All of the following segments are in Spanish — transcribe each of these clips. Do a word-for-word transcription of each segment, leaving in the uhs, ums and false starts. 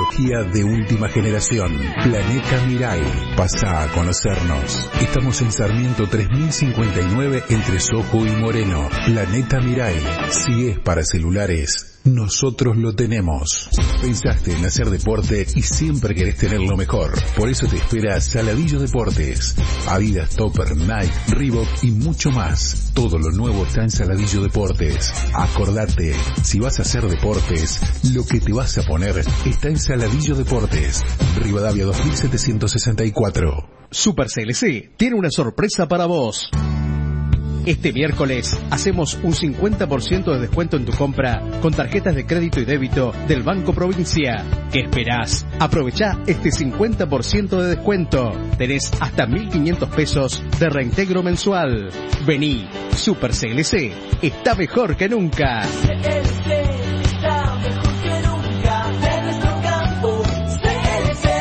Tecnología de última generación. Planeta Mirai. Pasa a conocernos. Estamos en Sarmiento tres mil cincuenta y nueve entre Sojo y Moreno. Planeta Mirai. Si es para celulares, nosotros lo tenemos. Pensaste en hacer deporte y siempre querés tener lo mejor. Por eso te espera Saladillo Deportes. Adidas, Topper, Nike, Reebok y mucho más. Todo lo nuevo está en Saladillo Deportes. Acordate, si vas a hacer deportes, lo que te vas a poner está en Saladillo Deportes. Rivadavia dos mil setecientos sesenta y cuatro. Super C L C tiene una sorpresa para vos. Este miércoles hacemos un cincuenta por ciento de descuento en tu compra con tarjetas de crédito y débito del Banco Provincia. ¿Qué esperás? Aprovechá este cincuenta por ciento de descuento. Tenés hasta mil quinientos pesos de reintegro mensual. Vení, Super C L C está mejor que nunca. C L C está mejor que nunca en nuestro campo. C L C.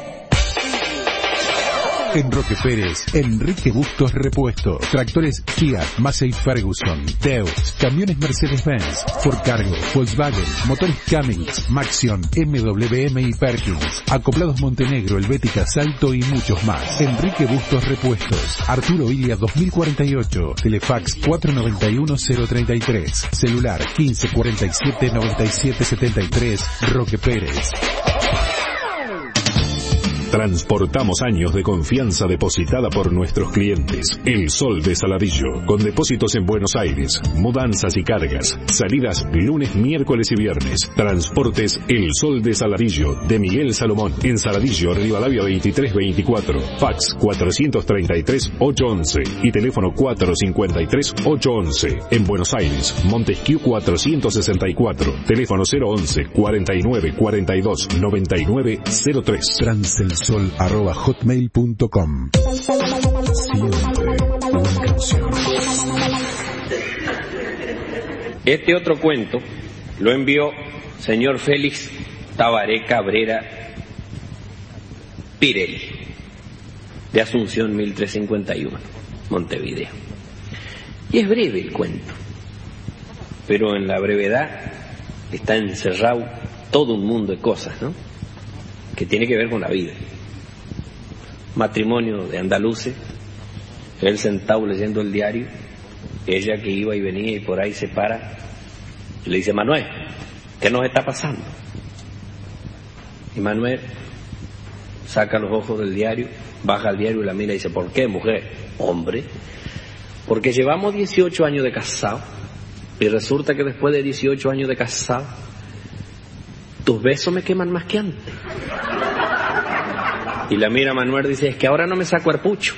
En Roque Pérez, Enrique Bustos Repuestos, tractores Kia, Massey Ferguson, Teus, camiones Mercedes-Benz, Ford Cargo, Volkswagen, motores Cummins, Maxion, M W M y Perkins, acoplados Montenegro, Helvética, Salto y muchos más. Enrique Bustos Repuestos, Arturo Ilia dos mil cuarenta y ocho, Telefax cuatro noventa y uno cero treinta y tres, celular quince cuarenta y siete noventa y siete setenta y tres, Roque Pérez. Transportamos años de confianza depositada por nuestros clientes. El Sol de Saladillo, con depósitos en Buenos Aires, mudanzas y cargas, salidas lunes, miércoles y viernes. Transportes El Sol de Saladillo, de Miguel Salomón, en Saladillo, Rivadavia veintitrés veinticuatro, fax cuatrocientos treinta y tres ochocientos once y teléfono cuatrocientos cincuenta y tres ochocientos once. En Buenos Aires, Montesquieu cuatrocientos sesenta y cuatro, teléfono cero once cuarenta y nueve cuarenta y dos noventa y nueve cero tres. Transelsol arroba hotmail punto com. Siempre una canción. Este otro cuento lo envió señor Félix Tabaré Cabrera Pirelli, de Asunción mil trescientos cincuenta y uno, Montevideo. Y es breve el cuento, pero en la brevedad está encerrado todo un mundo de cosas, ¿no?, que tiene que ver con la vida. Matrimonio de andaluces, él sentado leyendo el diario, ella que iba y venía y por ahí se para y le dice: Manuel, ¿qué nos está pasando? Y Manuel saca los ojos del diario, baja al diario y la mira y dice: ¿por qué, mujer? Hombre, porque llevamos dieciocho años de casado y resulta que después de dieciocho años de casado tus besos me queman más que antes. Y la mira Manuel, dice: es que ahora no me saco el pucho.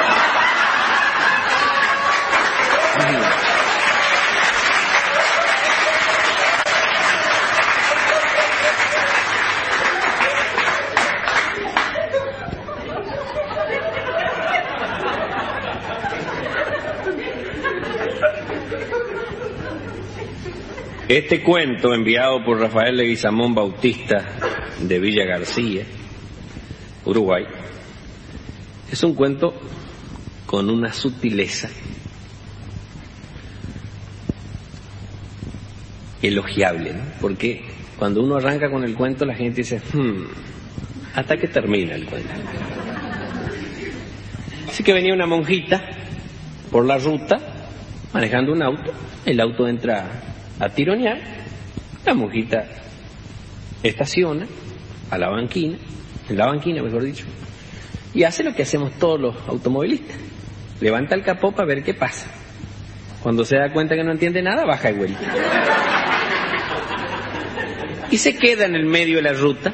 Este cuento, enviado por Rafael Leguizamón Bautista de Villa García, Uruguay, es un cuento con una sutileza elogiable, ¿no? Porque cuando uno arranca con el cuento, la gente dice: hmm, hasta que termina el cuento. Así que venía una monjita por la ruta manejando un auto, el auto entra a tironear, la monjita estaciona a la banquina, en la banquina mejor dicho, y hace lo que hacemos todos los automovilistas: levanta el capó para ver qué pasa. Cuando se da cuenta que no entiende nada, baja y vuelve. Y se queda en el medio de la ruta.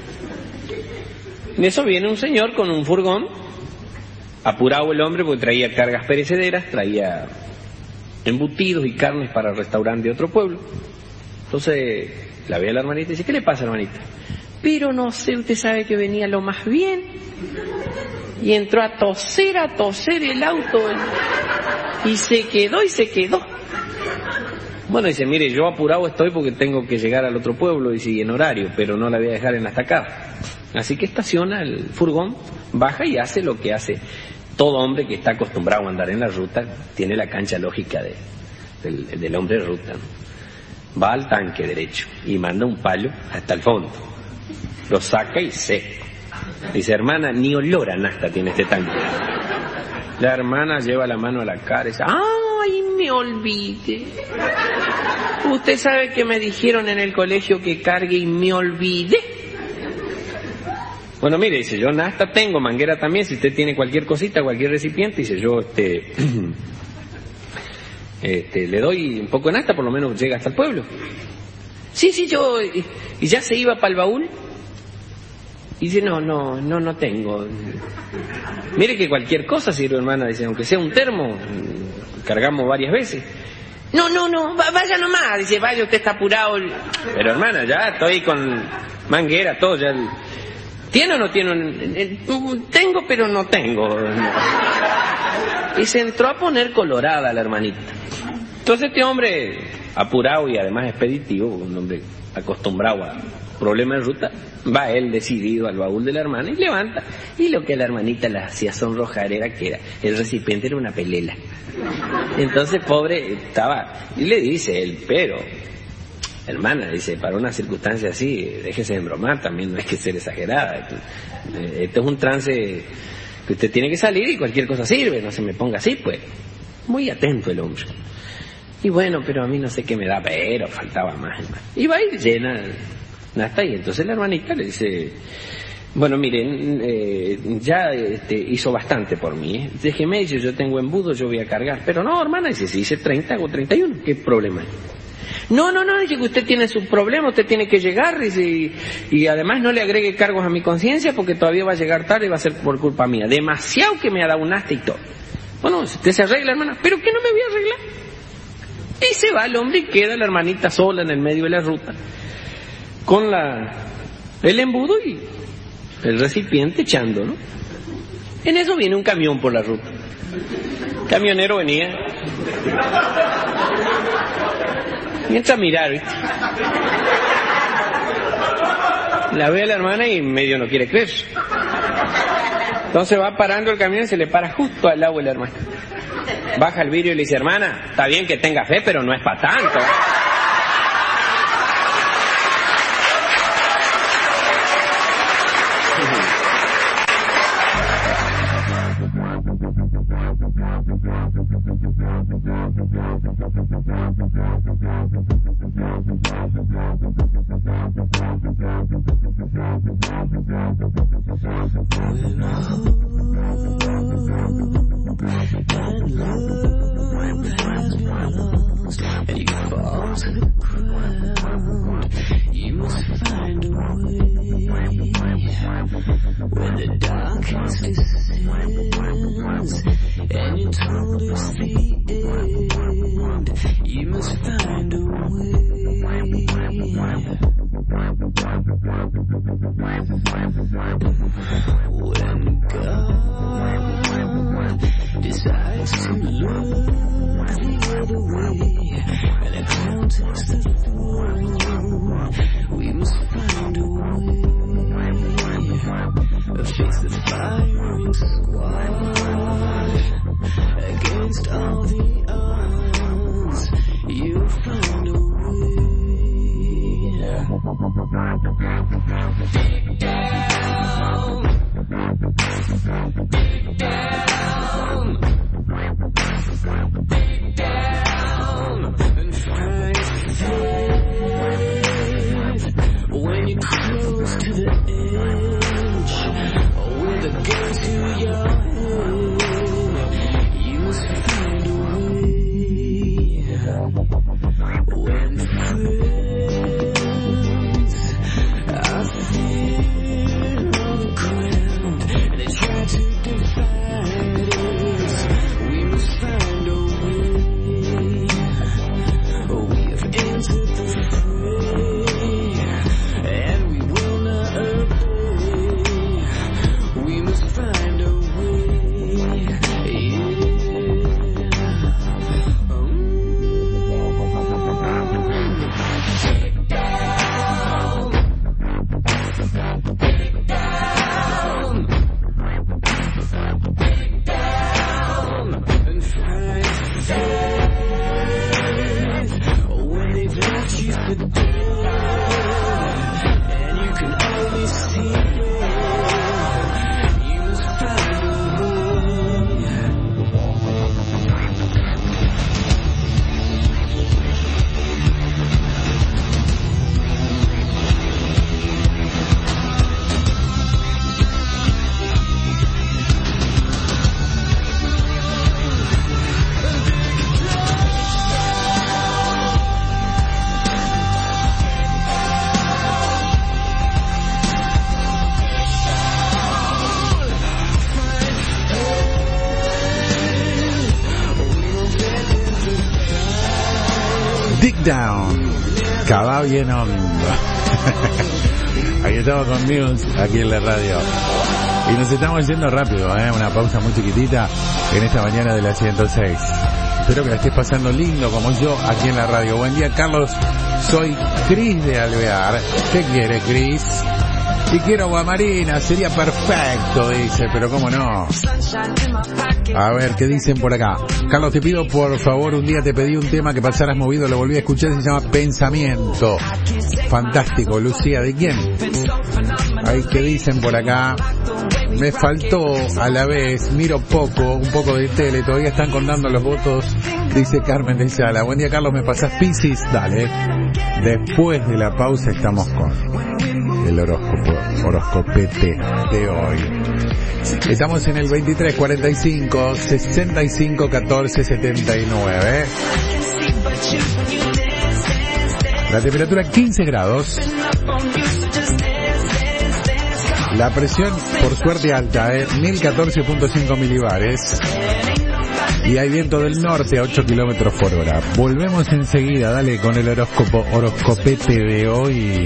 En eso viene un señor con un furgón, apurado el hombre porque traía cargas perecederas, traía embutidos y carnes para el restaurante de otro pueblo. Entonces la ve a la hermanita y dice: ¿qué le pasa, hermanita? Pero no sé, usted sabe que venía lo más bien y entró a toser, a toser el auto y se quedó y se quedó. Bueno, dice: mire, yo apurado estoy porque tengo que llegar al otro pueblo y sigue en horario, pero no la voy a dejar en la estacada. Así que estaciona el furgón, baja y hace lo que hace todo hombre que está acostumbrado a andar en la ruta, tiene la cancha lógica de, del, del hombre de ruta, ¿no? Va al tanque derecho y manda un palo hasta el fondo. Lo saca y seco. Dice, hermana, ni olor a nafta tiene este tanque. La hermana lleva la mano a la cara y dice, ¡ay, me olvide! Usted sabe que me dijeron en el colegio que cargue y me olvide. Bueno, mire, dice, yo nafta tengo, manguera también, si usted tiene cualquier cosita, cualquier recipiente, dice, yo este, este le doy un poco de nafta, por lo menos llega hasta el pueblo. Sí, sí, yo, y, y ya se iba para el baúl. Y dice, no, no, no, no tengo. Mire que cualquier cosa sirve, hermana, dice, aunque sea un termo, cargamos varias veces. No, no, no, vaya nomás, dice, vaya, usted está apurado. Pero hermana, ya estoy con manguera, todo, ya... ¿Tiene o no tiene? Tengo, pero no tengo. Y se entró a poner colorada la hermanita. Entonces este hombre, apurado y además expeditivo, un hombre acostumbrado a problemas de ruta, va él decidido al baúl de la hermana y levanta. Y lo que a la hermanita la hacía sonrojar era que era, el recipiente era una pelela. Entonces pobre estaba, y le dice él, pero... hermana, dice, para una circunstancia así, déjese de embromar, también no hay que ser exagerada. Esto es un trance que usted tiene que salir y cualquier cosa sirve, no se me ponga así, pues. Muy atento el hombre. Y bueno, pero a mí no sé qué me da, pero faltaba más, hermano. Y va y llena hasta ahí. Entonces la hermanita le dice, bueno, miren, eh, ya este, hizo bastante por mí, ¿eh? Déjeme, dice, yo tengo embudo, yo voy a cargar. Pero no, hermana, dice, si hice treinta, hago treinta y uno, ¿qué problema hay? No, no, no, dice que usted tiene sus problemas, usted tiene que llegar, dice, y, y además no le agregue cargos a mi conciencia porque todavía va a llegar tarde y va a ser por culpa mía. Demasiado que me adaunaste y todo. Bueno, usted se arregla, hermana, pero que no me voy a arreglar. Y se va el hombre y queda la hermanita sola en el medio de la ruta, con la el embudo y el recipiente echando, ¿no? En eso viene un camión por la ruta. El camionero venía... mientras mirar, ¿viste? La ve a la hermana y medio no quiere creer. Entonces va parando el camión y se le para justo al lado de la hermana. Baja el vidrio y le dice, hermana, está bien que tenga fe, pero no es para tanto. Down, cava bien hondo. Aquí estamos con Muse, aquí en la radio. Y nos estamos yendo rápido, ¿eh? Una pausa muy chiquitita en esta mañana de la ciento seis. Espero que la estés pasando lindo como yo aquí en la radio. Buen día, Carlos. Soy Cris de Alvear. ¿Qué quiere, Cris? Y quiero agua marina, sería perfecto, dice, pero cómo no. A ver, ¿qué dicen por acá? Carlos, te pido por favor, un día te pedí un tema que pasaras movido, lo volví a escuchar, se llama Pensamiento. Fantástico, Lucía, ¿de quién? Ay, ¿qué dicen por acá? Me faltó a la vez, miro poco, un poco de tele, todavía están contando los votos, dice Carmen de Sala. Buen día, Carlos, ¿me pasás Piscis? Dale. Después de la pausa estamos con el horóscopo, horoscopete de hoy. Estamos en el veintitrés cuarenta y cinco sesenta y cinco catorce setenta y nueve. La temperatura quince grados. La presión, por suerte, alta, ¿eh? mil catorce punto cinco milibares. Y hay viento del norte a ocho kilómetros por hora. Volvemos enseguida, dale, con el horóscopo, horoscopete de hoy.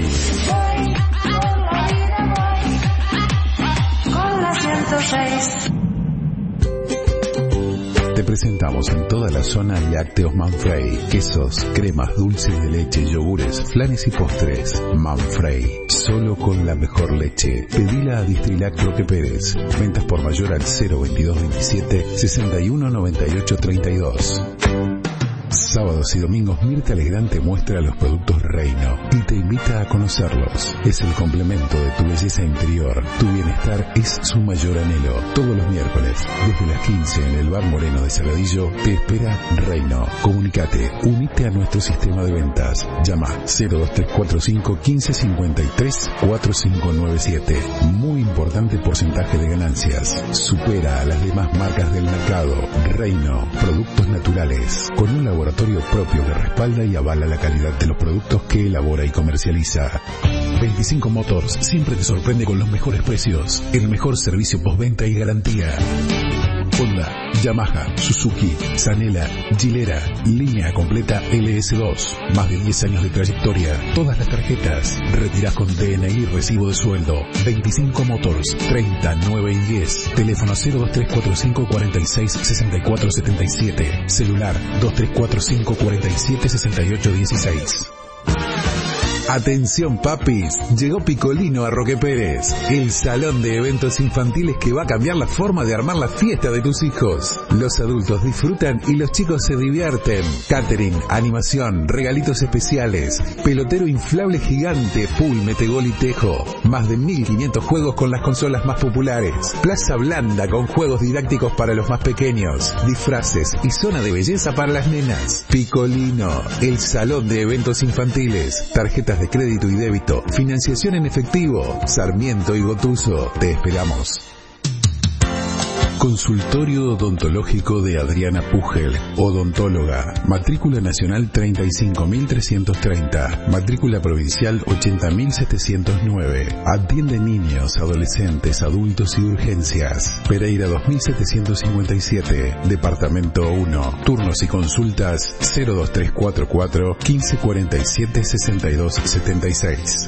Te presentamos en toda la zona lácteos Manfrey, quesos, cremas, dulces de leche, yogures, flanes y postres. Manfrey, solo con la mejor leche. Pedila a Distrilac Roque Pérez. Ventas por mayor al cero veintidós veintisiete sesenta y uno noventa y ocho treinta y dos. Sábados y domingos Mirta Legrand te muestra los productos Reino y te invita a conocerlos. Es el complemento de tu belleza interior. Tu bienestar es su mayor anhelo. Todos los miércoles, desde las quince en el Bar Moreno de Saladillo, te espera Reino. Comunicate, unite a nuestro sistema de ventas. Llama cero dos tres cuatro cinco quince cincuenta y tres cuatro cinco nueve siete. Muy importante porcentaje de ganancias. Supera a las demás marcas del mercado. Reino, productos naturales, con un laboratorio propio que respalda y avala la calidad de los productos que elabora y comercializa. veinticinco Motors siempre te sorprende con los mejores precios, el mejor servicio postventa y garantía. Honda, Yamaha, Suzuki, Sanela, Gilera, línea completa L S dos, más de diez años de trayectoria, todas las tarjetas, retirás con D N I y recibo de sueldo. veinticinco Motors, treinta, nueve y diez, teléfono cero dos tres cuatro cinco cuarenta y seis sesenta y cuatro setenta y siete, celular dos tres cuatro cinco cuarenta y siete sesenta y ocho dieciséis. Atención papis, llegó Picolino a Roque Pérez, el salón de eventos infantiles que va a cambiar la forma de armar la fiesta de tus hijos. Los adultos disfrutan y los chicos se divierten. Catering, animación, regalitos especiales, pelotero inflable gigante, pool, metegol y tejo. Más de mil quinientos juegos con las consolas más populares. Plaza blanda con juegos didácticos para los más pequeños. Disfraces y zona de belleza para las nenas. Picolino, el salón de eventos infantiles. Tarjetas de crédito y débito, financiación en efectivo, Sarmiento y Gotuso. Te esperamos. Consultorio Odontológico de Adriana Pugel, odontóloga, matrícula nacional treinta y cinco mil trescientos treinta, matrícula provincial ochenta mil setecientos nueve, atiende niños, adolescentes, adultos y urgencias. Pereira dos mil setecientos cincuenta y siete, departamento uno, turnos y consultas cero dos tres cuatro cuatro quince cuarenta y siete sesenta y dos setenta y seis.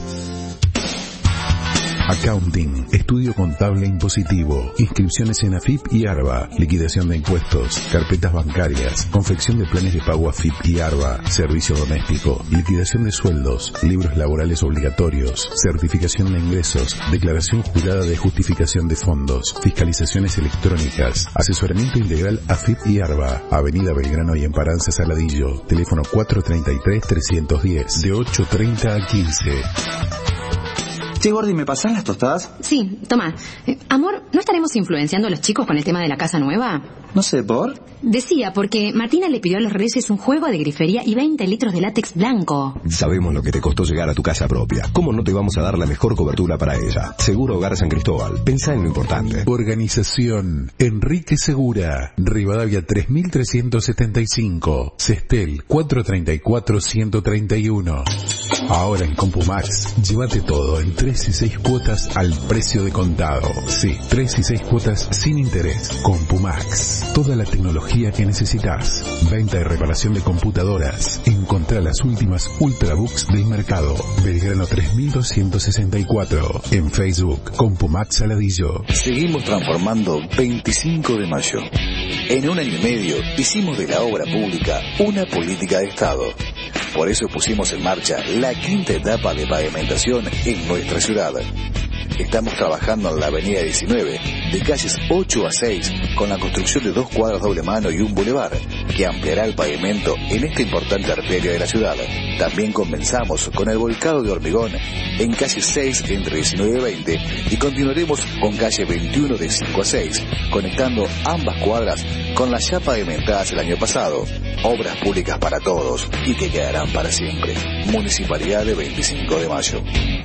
Accounting, estudio contable impositivo, inscripciones en A F I P y ARBA, liquidación de impuestos, carpetas bancarias, confección de planes de pago A F I P y ARBA, servicio doméstico, liquidación de sueldos, libros laborales obligatorios, certificación de ingresos, declaración jurada de justificación de fondos, fiscalizaciones electrónicas, asesoramiento integral A F I P y ARBA, Avenida Belgrano y Emparanza Saladillo, teléfono cuatro treinta y tres trescientos diez, de ocho treinta a quince. Sí, Gordi, ¿me pasan las tostadas? Sí, toma. Eh, amor, ¿no estaremos influenciando a los chicos con el tema de la casa nueva? No sé, ¿por? Decía, porque Martina le pidió a los Reyes un juego de grifería y veinte litros de látex blanco. Sabemos lo que te costó llegar a tu casa propia. ¿Cómo no te vamos a dar la mejor cobertura para ella? Seguro Hogar San Cristóbal. Pensá en lo importante. Organización Enrique Segura, Rivadavia tres mil trescientos setenta y cinco, Sestel cuatrocientos treinta y cuatro ciento treinta y uno. Ahora en Compumax, llévate todo en tres y seis cuotas al precio de contado. Sí, tres y seis cuotas sin interés. Compumax, toda la tecnología que necesitas. Venta y reparación de computadoras. Encontrá las últimas Ultrabooks del mercado. Belgrano tres mil doscientos sesenta y cuatro. En Facebook, Compumax Saladillo. Seguimos transformando veinticinco de mayo. En un año y medio hicimos de la obra pública una política de Estado. Por eso pusimos en marcha la quinta etapa de pavimentación en nuestra ciudad. Estamos trabajando en la avenida diecinueve, de calles ocho a seis, con la construcción de dos cuadras doble mano y un bulevar, que ampliará el pavimento en esta importante arteria de la ciudad. También comenzamos con el volcado de hormigón en calle seis entre diecinueve y veinte, y continuaremos con calle veintiuno de cinco a seis, conectando ambas cuadras con las ya pavimentadas el año pasado. Obras públicas para todos y que quedarán para siempre. Municipalidad de veinticinco de mayo.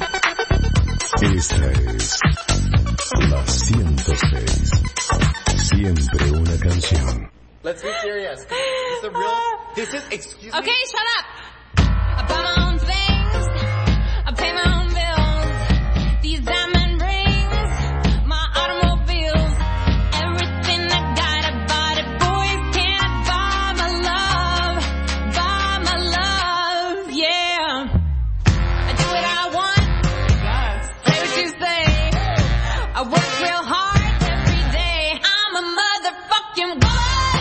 Esta es la ciento seis. Siempre una canción. Let's be serious. This is a real. This is. Excuse me. Okay, shut up. I buy my own things. I pay my own bills. These diamond rings, my automobiles, everything I got, I bought it. Boys can't buy my love, buy my love, yeah. I do what I want. Say what you say. I work real hard every day. I'm a motherfucking woman.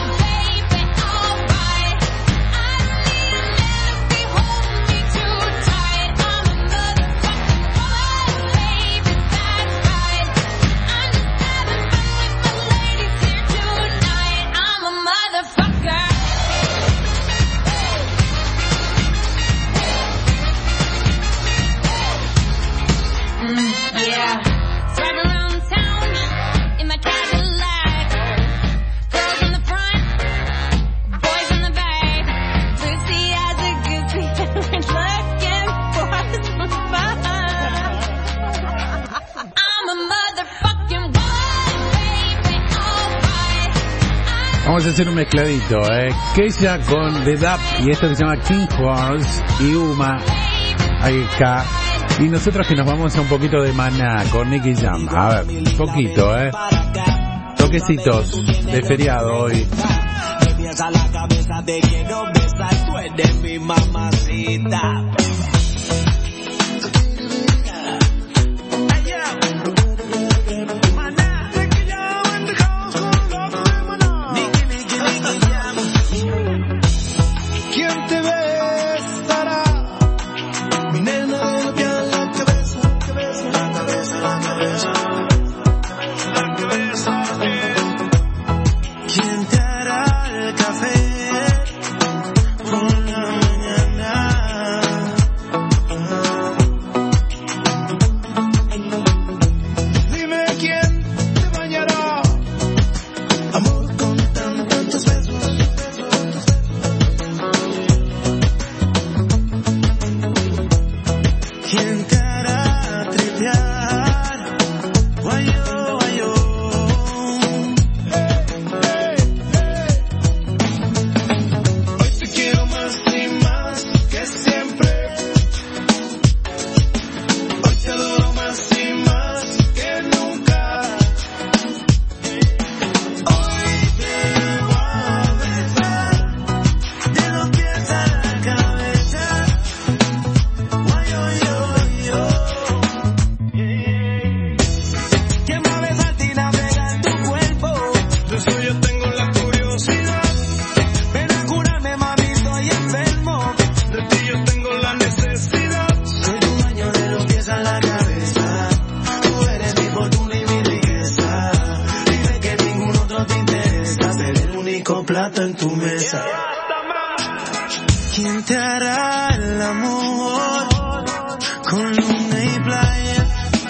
Vamos a hacer un mezcladito, eh. Keisha con The Dap y esto que se llama King Horse y Uma. Ahí está. Y nosotros que nos vamos a un poquito de Maná con Nicky Jam. A ver, un poquito, eh. Toquecitos de feriado hoy. Empieza la cabeza de quiero besar, tú eres mi mamacita. Plata en tu mesa. ¿Quién te hará el amor con luna y playa?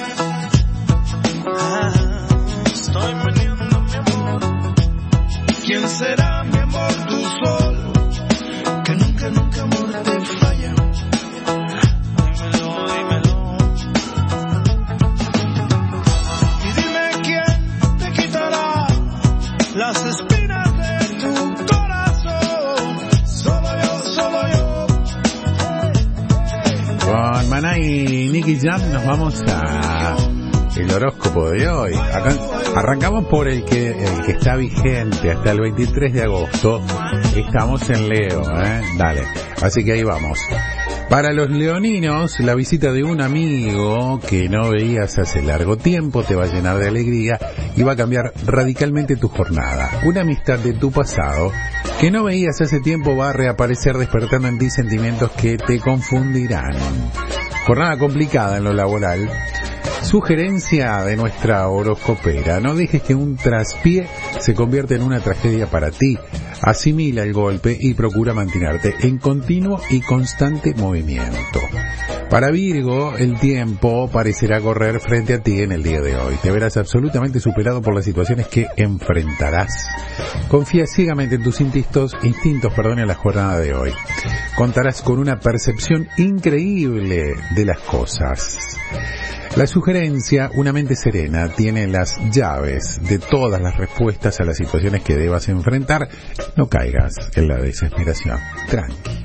Nicky Jam nos vamos a el horóscopo de hoy. Acá arrancamos por el que el que está vigente hasta el veintitrés de agosto. Estamos en Leo, ¿eh? Dale. Así que ahí vamos. Para los leoninos, la visita de un amigo que no veías hace largo tiempo te va a llenar de alegría y va a cambiar radicalmente tu jornada. Una amistad de tu pasado que no veías hace tiempo va a reaparecer despertando en ti sentimientos que te confundirán. Jornada complicada en lo laboral. Sugerencia de nuestra horoscopera: no dejes que un traspié se convierta en una tragedia para ti. Asimila el golpe y procura mantenerte en continuo y constante movimiento. Para Virgo, el tiempo parecerá correr frente a ti en el día de hoy. Te verás absolutamente superado por las situaciones que enfrentarás. Confía ciegamente en tus instintos, instintos, perdón, en la jornada de hoy. Contarás con una percepción increíble de las cosas. La sugerencia: una mente serena tiene las llaves de todas las respuestas a las situaciones que debas enfrentar. No caigas en la desesperación. Tranqui.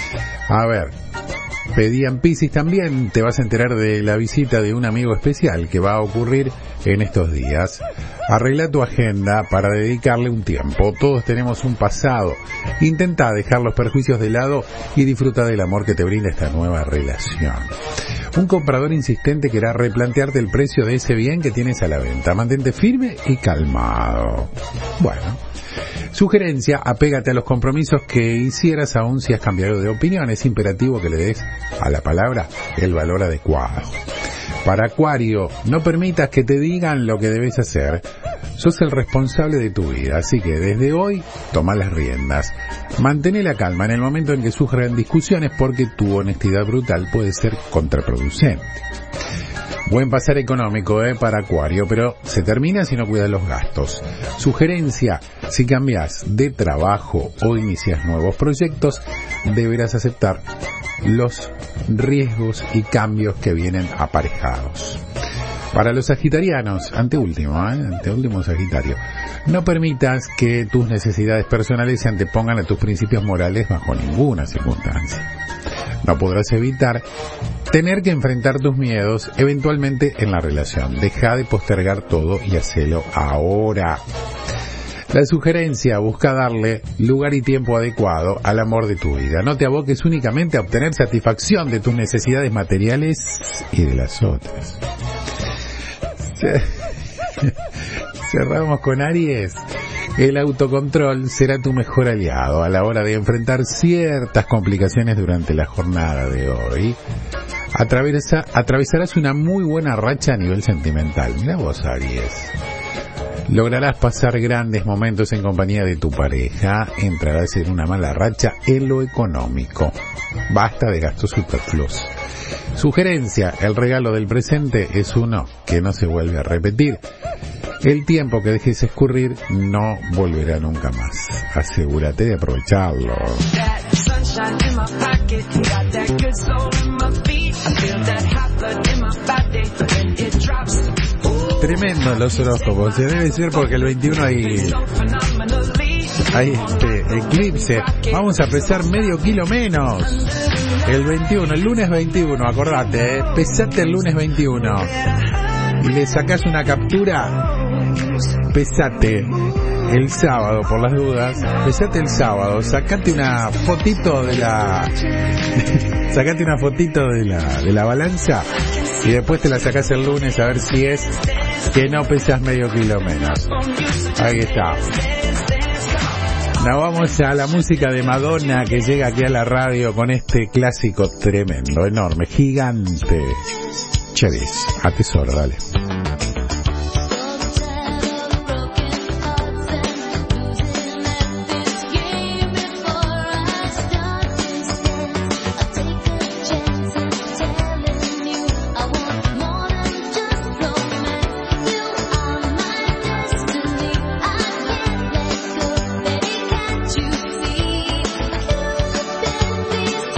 A ver, pedían Piscis también. Te vas a enterar de la visita de un amigo especial que va a ocurrir en estos días. Arregla tu agenda para dedicarle un tiempo. Todos tenemos un pasado. Intenta dejar los perjuicios de lado y disfruta del amor que te brinda esta nueva relación. Un comprador insistente querrá replantearte el precio de ese bien que tienes a la venta. Mantente firme y calmado. Bueno. Sugerencia: apégate a los compromisos que hicieras aún si has cambiado de opinión. Es imperativo que le des a la palabra el valor adecuado. Para Acuario, no permitas que te digan lo que debes hacer. Sos el responsable de tu vida, así que desde hoy toma las riendas. Mantén la calma en el momento en que surjan discusiones, porque tu honestidad brutal puede ser contraproducente. Buen pasar económico eh, para Acuario, pero se termina si no cuidas los gastos. Sugerencia: si cambias de trabajo o inicias nuevos proyectos, deberás aceptar los riesgos y cambios que vienen aparejados. Para los sagitarianos, anteúltimo, ¿eh? anteúltimo Sagitario, no permitas que tus necesidades personales se antepongan a tus principios morales bajo ninguna circunstancia. No podrás evitar tener que enfrentar tus miedos eventualmente en la relación. Deja de postergar todo y hacelo ahora. La sugerencia: busca darle lugar y tiempo adecuado al amor de tu vida. No te aboques únicamente a obtener satisfacción de tus necesidades materiales y de las otras. Cerramos con Aries. El autocontrol será tu mejor aliado a la hora de enfrentar ciertas complicaciones durante la jornada de hoy. Atravesa, atravesarás una muy buena racha a nivel sentimental. Mira vos, Aries. Lograrás pasar grandes momentos en compañía de tu pareja. Entrarás en una mala racha en lo económico. Basta de gastos superfluos. Sugerencia: el regalo del presente es uno que no se vuelve a repetir. El tiempo que dejes escurrir no volverá nunca más. Asegúrate de aprovecharlo. Tremendo los horóscopos. Se debe ser porque el veintiuno hay, hay este eclipse. Vamos a pesar medio kilo menos. El veintiuno, el lunes veintiuno, acordate, ¿eh? Pesate el lunes veintiuno. Y le sacás una captura. Pesate el sábado, por las dudas. Pesate el sábado. Sacate una fotito de la... sacate una fotito de la, de la balanza. Y después te la sacás el lunes a ver si es que no pesas medio kilo menos. Ahí está. Nos vamos a la música de Madonna, que llega aquí a la radio con este clásico tremendo, enorme, gigante. Cheris, atesoro, dale.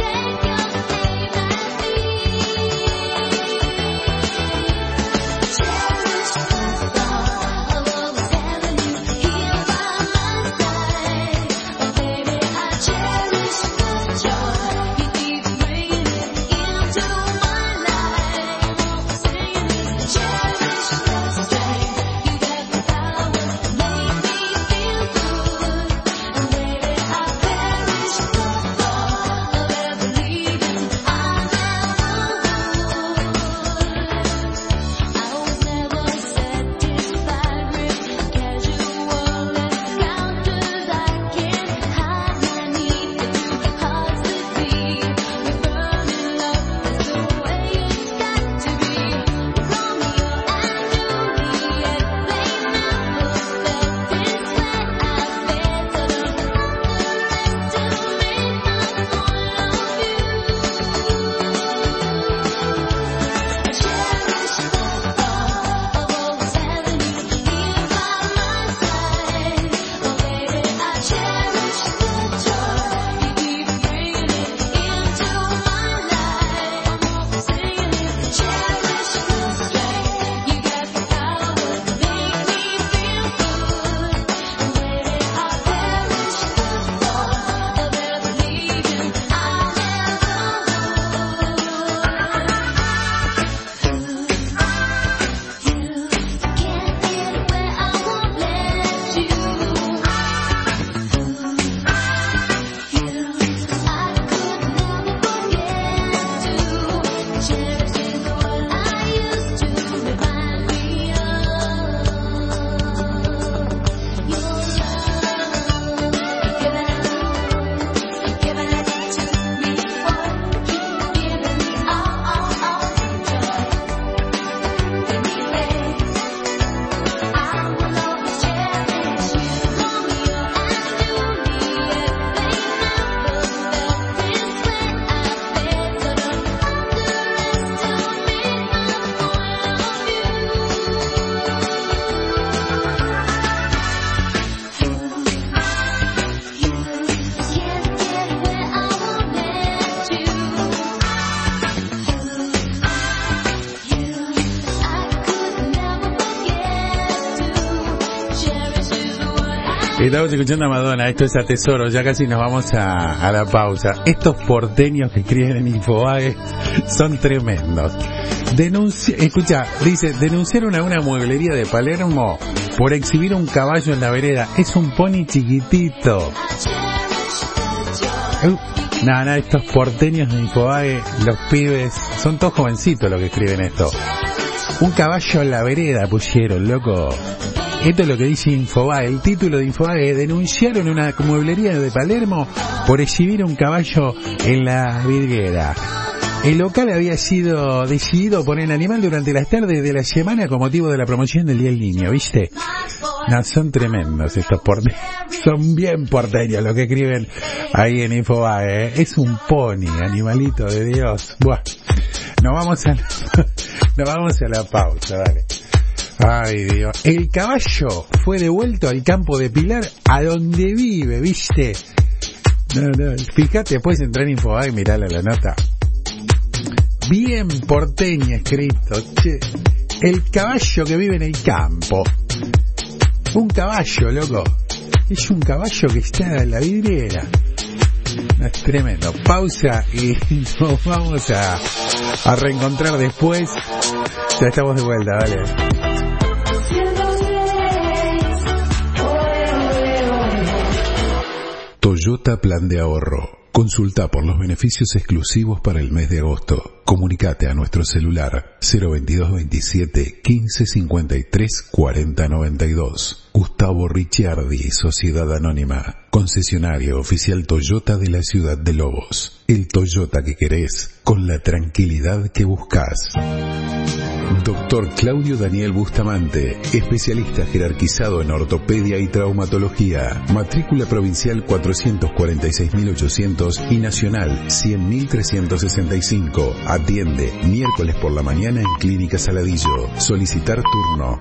Check Estamos escuchando a Madonna, esto es A Tesoro, ya casi nos vamos a, a la pausa. Estos porteños que escriben en Infobae son tremendos. Denuncia, escucha, dice, denunciaron a una mueblería de Palermo por exhibir un caballo en la vereda. Es un pony chiquitito. Uh, no, no, estos porteños de Infobae, los pibes, son todos jovencitos los que escriben esto. Un caballo en la vereda pusieron, loco. Esto es lo que dice Infobae, el título de Infobae: denunciaron una mueblería de Palermo por exhibir un caballo en la vidriera. El local había sido decidido poner el animal durante las tardes de la semana con motivo de la promoción del Día del Niño, ¿viste? No, son tremendos estos porteños, son bien porteños los que escriben ahí en Infobae, ¿eh? Es un pony, animalito de Dios. Buah. Nos vamos a, nos vamos a la pausa, dale. Ay, Dios. El caballo fue devuelto al campo de Pilar, a donde vive, ¿viste? No, no, fíjate, puedes entrar en Infobae y mirarle la nota. Bien porteña escrito, che. El caballo que vive en el campo. Un caballo, loco. Es un caballo que está en la vidriera. No, es tremendo. Pausa y nos vamos a, a reencontrar después. Ya estamos de vuelta, dale. Toyota Plan de Ahorro. Consulta por los beneficios exclusivos para el mes de agosto. Comunicate a nuestro celular cero veintidós veintisiete quince cincuenta y tres cuarenta noventa y dos. Gustavo Ricciardi, Sociedad Anónima, concesionario oficial Toyota de la ciudad de Lobos. El Toyota que querés, con la tranquilidad que buscás. Doctor Claudio Daniel Bustamante, especialista jerarquizado en ortopedia y traumatología. Matrícula provincial cuatrocientos cuarenta y seis mil ochocientos y nacional cien mil trescientos sesenta y cinco. Atiende miércoles por la mañana en Clínica Saladillo. Solicitar turno.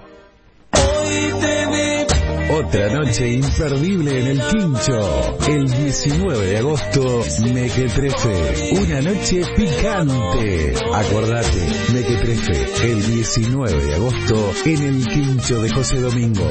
Otra noche imperdible en el Quincho. El diecinueve de agosto, Mequetrefe. Una noche picante. Acordate, Mequetrefe, el diecinueve de agosto en el Quincho de José Domingo.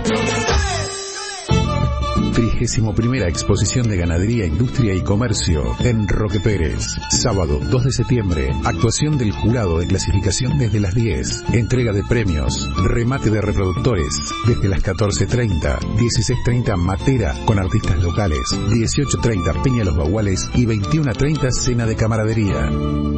Trigésimo primera exposición de ganadería, industria y comercio en Roque Pérez. Sábado dos de septiembre, actuación del jurado de clasificación desde las diez. Entrega de premios, remate de reproductores desde las catorce treinta. dieciséis treinta Matera con artistas locales. dieciocho treinta Peña Los Baguales y veintiuno treinta cena de camaradería.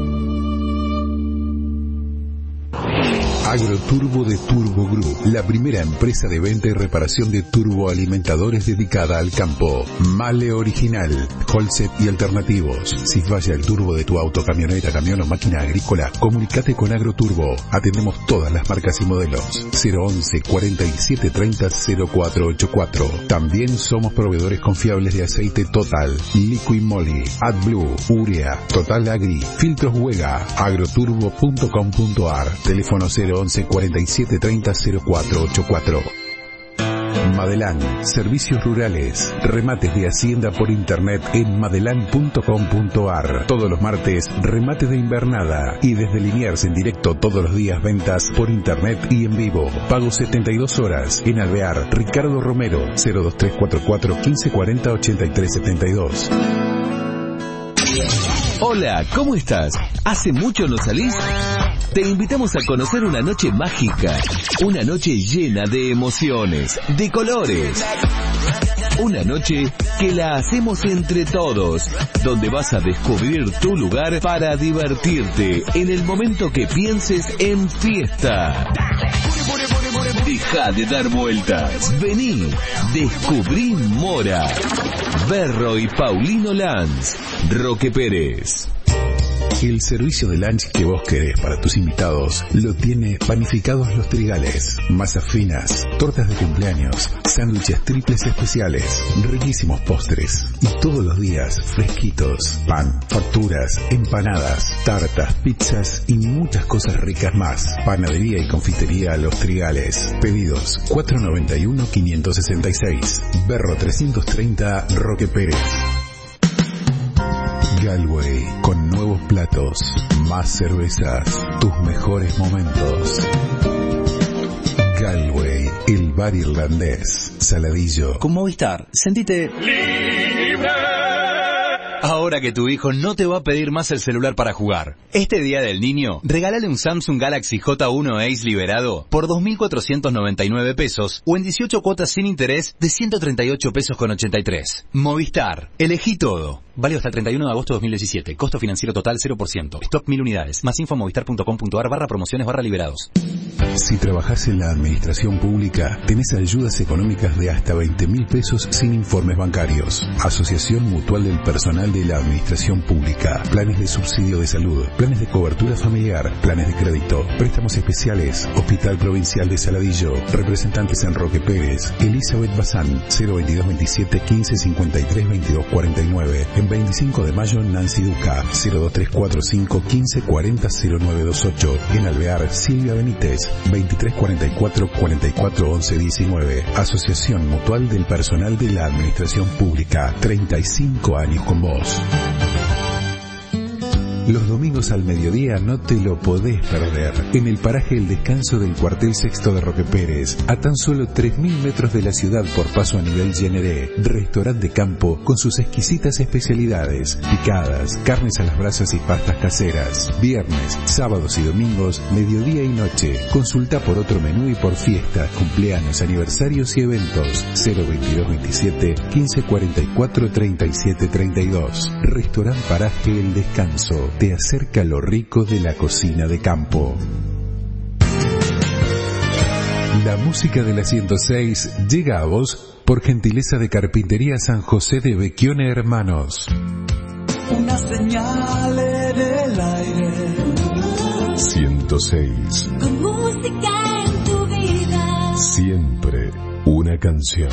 Agroturbo de Turbo Group, la primera empresa de venta y reparación de turboalimentadores dedicada al campo. Male original, Holset y alternativos. Si falla el turbo de tu auto, camioneta, camión o máquina agrícola, comunícate con Agroturbo. Atendemos todas las marcas y modelos. cero once cuarenta y siete treinta cero cuatro ochenta y cuatro. También somos proveedores confiables de aceite Total, Liquid Moly, AdBlue, Urea, Total Agri, Filtros Huega, agroturbo punto com punto ar. Teléfono cero once cuarenta y siete treinta cero cuatro ochenta y cuatro. Madelán, servicios rurales, remates de hacienda por internet en madelán punto com punto ar. Todos los martes, remate de invernada y desde Liniers en directo todos los días ventas por internet y en vivo. Pago setenta y dos horas en Alvear. Ricardo Romero, cero dos tres cuatro cuatro quince cuarenta ochenta y tres setenta y dos. Hola, ¿cómo estás? ¿Hace mucho no salís? Te invitamos a conocer una noche mágica, una noche llena de emociones, de colores. Una noche que la hacemos entre todos, donde vas a descubrir tu lugar para divertirte en el momento que pienses en fiesta. Deja de dar vueltas. Vení, descubrí Mora. Berro y Paulino Lanz. Roque Pérez. El servicio de lunch que vos querés para tus invitados lo tiene Panificados Los Trigales. Masas finas, tortas de cumpleaños, sándwiches triples especiales, riquísimos postres y todos los días fresquitos. Pan, facturas, empanadas, tartas, pizzas y muchas cosas ricas más. Panadería y confitería Los Trigales. Pedidos cuatro noventa y uno quinientos sesenta y seis. Berro trescientos treinta, Roque Pérez. Galway, con nuevos platos, más cervezas, tus mejores momentos. Galway, el el bar irlandés. Saladillo. Con Movistar, sentite libre. Ahora que tu hijo no te va a pedir más el celular para jugar. Este Día del Niño, regálale un Samsung Galaxy J uno Ace liberado por dos mil cuatrocientos noventa y nueve pesos o en dieciocho cuotas sin interés de ciento treinta y ocho pesos con ochenta y tres. Movistar, elegí todo. Válido hasta el treinta y uno de agosto de dos mil diecisiete. Costo financiero total cero por ciento. Stock mil unidades. Más info movistar.com.ar barra promociones barra liberados. Si trabajás en la administración pública, tenés ayudas económicas de hasta veinte mil pesos sin informes bancarios. Asociación Mutual del Personal de la Administración Pública. Planes de subsidio de salud. Planes de cobertura familiar. Planes de crédito. Préstamos especiales. Hospital Provincial de Saladillo. Representantes en Roque Pérez. Elizabeth Bazán. cero veintidós veintisiete quince cincuenta y tres veintidós cuarenta y nueve. En veinticinco de mayo, Nancy Duca. cero dos tres cuatro cinco quince cuarenta cero nueve dos ocho. En Alvear, Silvia Benítez. veintitrés cuarenta y cuatro cuarenta y cuatro once diecinueve. Asociación Mutual del Personal de la Administración Pública. treinta y cinco años con vos. Los domingos al mediodía no te lo podés perder. En el paraje El Descanso del Cuartel Sexto de Roque Pérez, a tan solo tres mil metros de la ciudad por paso a nivel Generé, restaurante de campo con sus exquisitas especialidades, picadas, carnes a las brasas y pastas caseras. Viernes, sábados y domingos, mediodía y noche. Consulta por otro menú y por fiestas, cumpleaños, aniversarios y eventos. cero veintidós veintisiete quince cuarenta y cuatro treinta y siete treinta y dos. Restaurante Paraje El Descanso. Te acerca lo rico de la cocina de campo. La música de la ciento seis llega a vos por gentileza de Carpintería San José de Becchione Hermanos. Una señal en el aire. ciento seis. Con música en tu vida. Siempre una canción.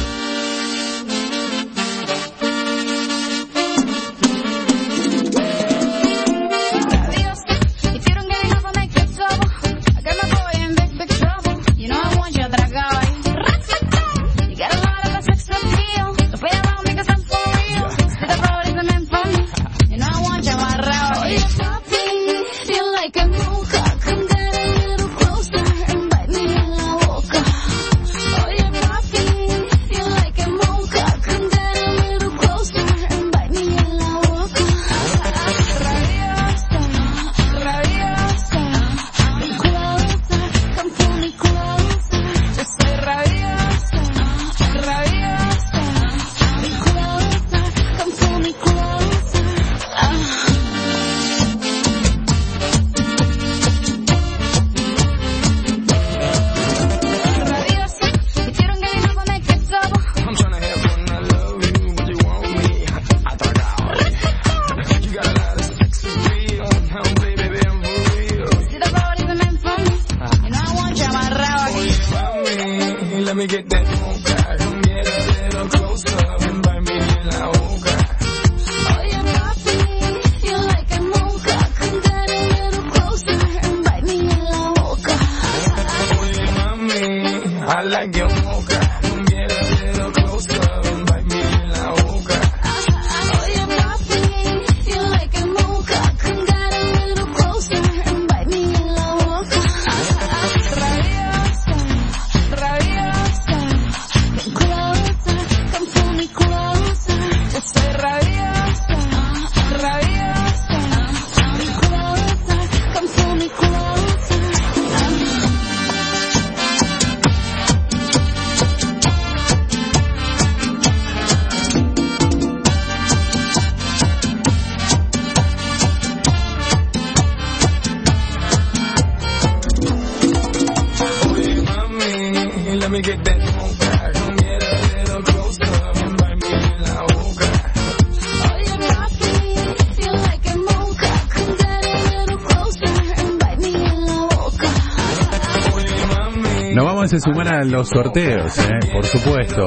Se suman a los sorteos, eh, por supuesto.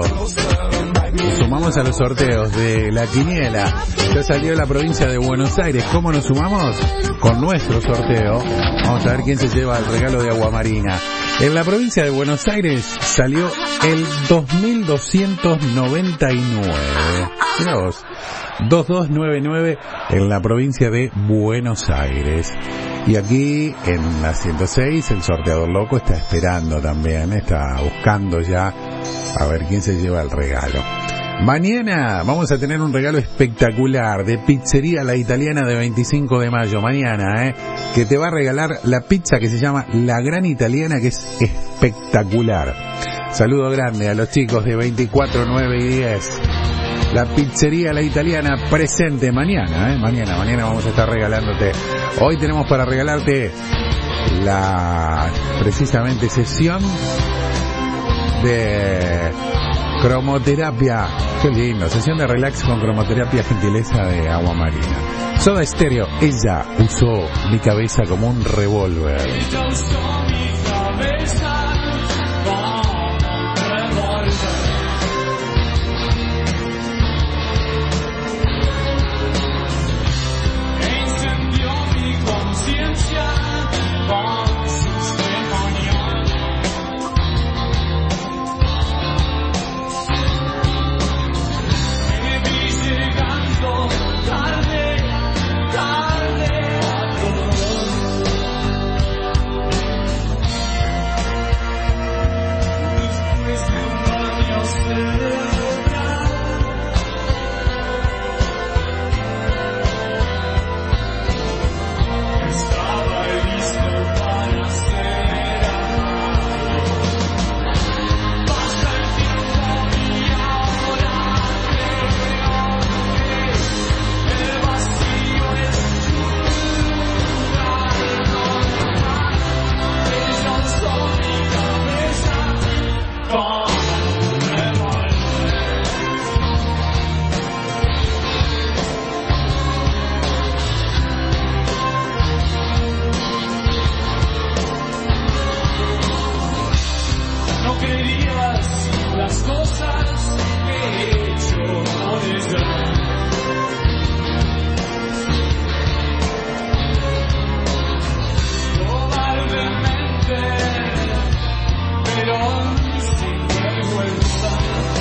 Nos sumamos a los sorteos de la quiniela. Ya salió la provincia de Buenos Aires. ¿Cómo nos sumamos? Con nuestro sorteo. Vamos a ver quién se lleva el regalo de Aguamarina. En la provincia de Buenos Aires salió el dos mil doscientos noventa y nueve. Mirá vos. dos mil doscientos noventa y nueve en la provincia de Buenos Aires. Y aquí en la ciento seis el sorteador loco está esperando también, está buscando ya a ver quién se lleva el regalo. Mañana vamos a tener un regalo espectacular de Pizzería La Italiana de veinticinco de mayo, mañana, ¿eh? Que te va a regalar la pizza que se llama La Gran Italiana, que es espectacular. Saludo grande a los chicos de veinticuatro, nueve y diez. La Pizzería La Italiana presente mañana, ¿eh? Mañana, mañana vamos a estar regalándote. Hoy tenemos para regalarte la, precisamente, sesión de cromoterapia. Qué lindo, sesión de relax con cromoterapia, gentileza de Agua Marina. Soda Stereo, ella usó mi cabeza como un revólver. Ella usó mi cabeza como un revólver. E incendió mi conciencia con sus demonios. Me vi llegando tarde, tarde a todo. Después de un baño cerebral, estaba listo para ser amado. Pasa el tiempo y ahora creo que el vacío es un lugar normal. Ella usó mi cabeza como un revólver. No querías las cosas que he hecho por ella. Cobardemente, pero sin vergüenza.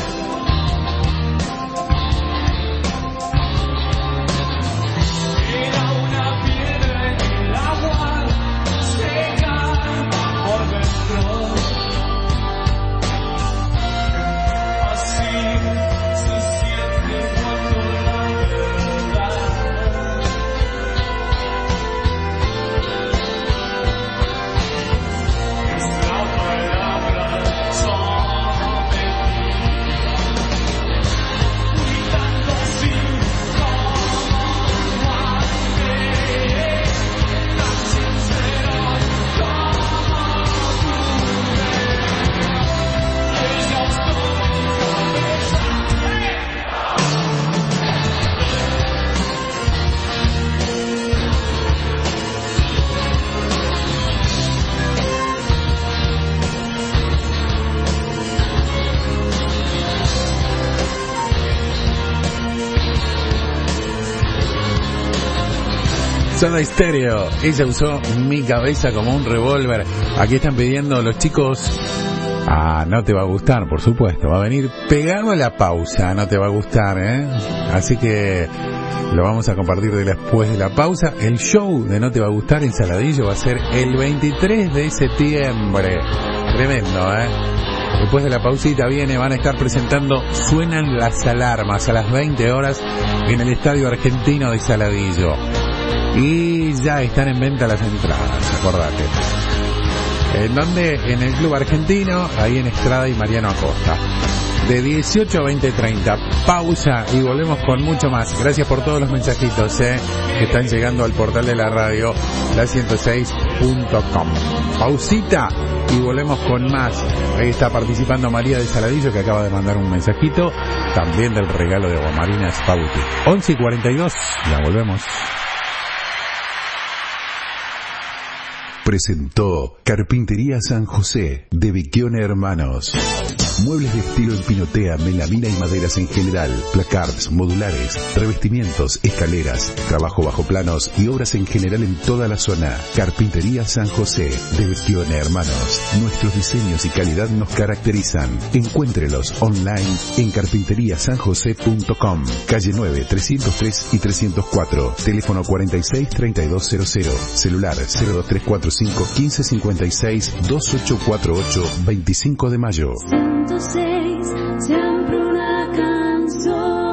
Era una piedra en el agua, seca por dentro. Así se siente cuando la verdad es la palabra sometida. Gritando así como antes, tan sincero como pude. Ella usó mi Soda Stereo, ella usó mi cabeza como un revólver. Aquí están pidiendo los chicos. Ah, no te va a gustar, por supuesto. Va a venir pegado a la pausa, no te va a gustar, ¿eh? Así que lo vamos a compartir después de la pausa. El show de No te va a gustar en Saladillo va a ser el veintitrés de septiembre. Tremendo, ¿eh? Después de la pausita viene, van a estar presentando Suenan las Alarmas a las veinte horas en el Estadio Argentino de Saladillo. Y ya están en venta las entradas, acordate. ¿En dónde? En el Club Argentino, ahí en Estrada y Mariano Acosta. De dieciocho a veinte treinta. Pausa y volvemos con mucho más. Gracias por todos los mensajitos, eh, que están llegando al portal de la radio, la ciento seis punto com. Pausita y volvemos con más. Ahí está participando María de Saladillo, que acaba de mandar un mensajito. También del regalo de Agua Marina Spauti. once y cuarenta y dos. Ya volvemos. Presentó Carpintería San José de Vicchione Hermanos. Muebles de estilo en pinotea, melamina y maderas en general, placards, modulares, revestimientos, escaleras, trabajo bajo planos y obras en general en toda la zona. Carpintería San José, de Bestione Hermanos. Nuestros diseños y calidad nos caracterizan. Encuéntrelos online en carpintería san josé punto com, calle nueve, trescientos tres y trescientos cuatro, teléfono cuarenta y seis, treinta y dos cero cero, celular cero dos tres cuatro cinco, quince cincuenta y seis, dos ocho cuatro ocho, veinticinco de mayo. ciento seis, siempre una canción.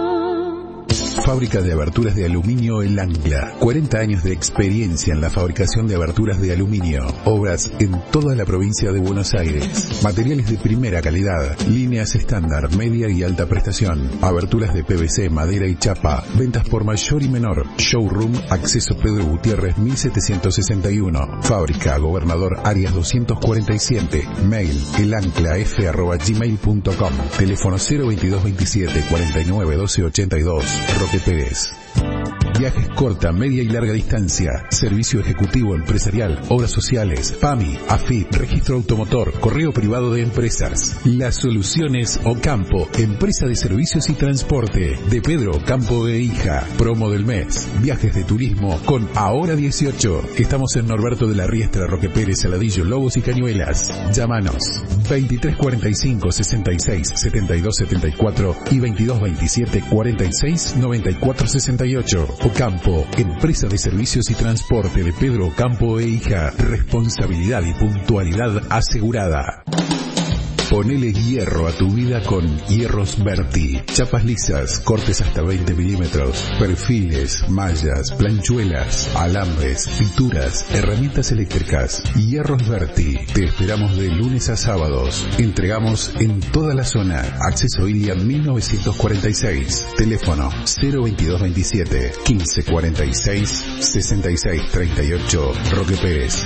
Fábrica de aberturas de aluminio El Ancla. cuarenta años de experiencia en la fabricación de aberturas de aluminio. Obras en toda la provincia de Buenos Aires. Materiales de primera calidad. Líneas estándar, media y alta prestación. Aberturas de P V C, madera y chapa. Ventas por mayor y menor. Showroom, acceso Pedro Gutiérrez mil setecientos sesenta y uno. Fábrica Gobernador Arias doscientos cuarenta y siete. Mail elanclaf arroba gmail punto com. Teléfono cero veintidós veintisiete, cuarenta y nueve, doce ochenta y dos. Roque Pérez. Viajes corta, media y larga distancia, servicio ejecutivo empresarial, obras sociales, P A M I, A F I P, registro automotor, correo privado de empresas. Las Soluciones Ocampo, empresa de servicios y transporte, de Pedro Ocampo e Hija, promo del mes, viajes de turismo con Ahora dieciocho. Estamos en Norberto de la Riestra, Roque Pérez, Saladillo, Lobos y Cañuelas. Llámanos veintitrés cuarenta y cinco, sesenta y seis, setenta y dos setenta y cuatro y veintidós veintisiete, cuarenta y seis, noventa y cuatro sesenta y ocho. Ocampo, empresa de servicios y transporte de Pedro Ocampo e Hija. Responsabilidad y puntualidad asegurada. Ponele hierro a tu vida con Hierros Berti. Chapas lisas, cortes hasta veinte milímetros, perfiles, mallas, planchuelas, alambres, pinturas, herramientas eléctricas. Hierros Berti. Te esperamos de lunes a sábados. Entregamos en toda la zona. Acceso Ilia mil novecientos cuarenta y seis. Teléfono cero veintidós veintisiete, quince cuarenta y seis, sesenta y seis treinta y ocho. Roque Pérez.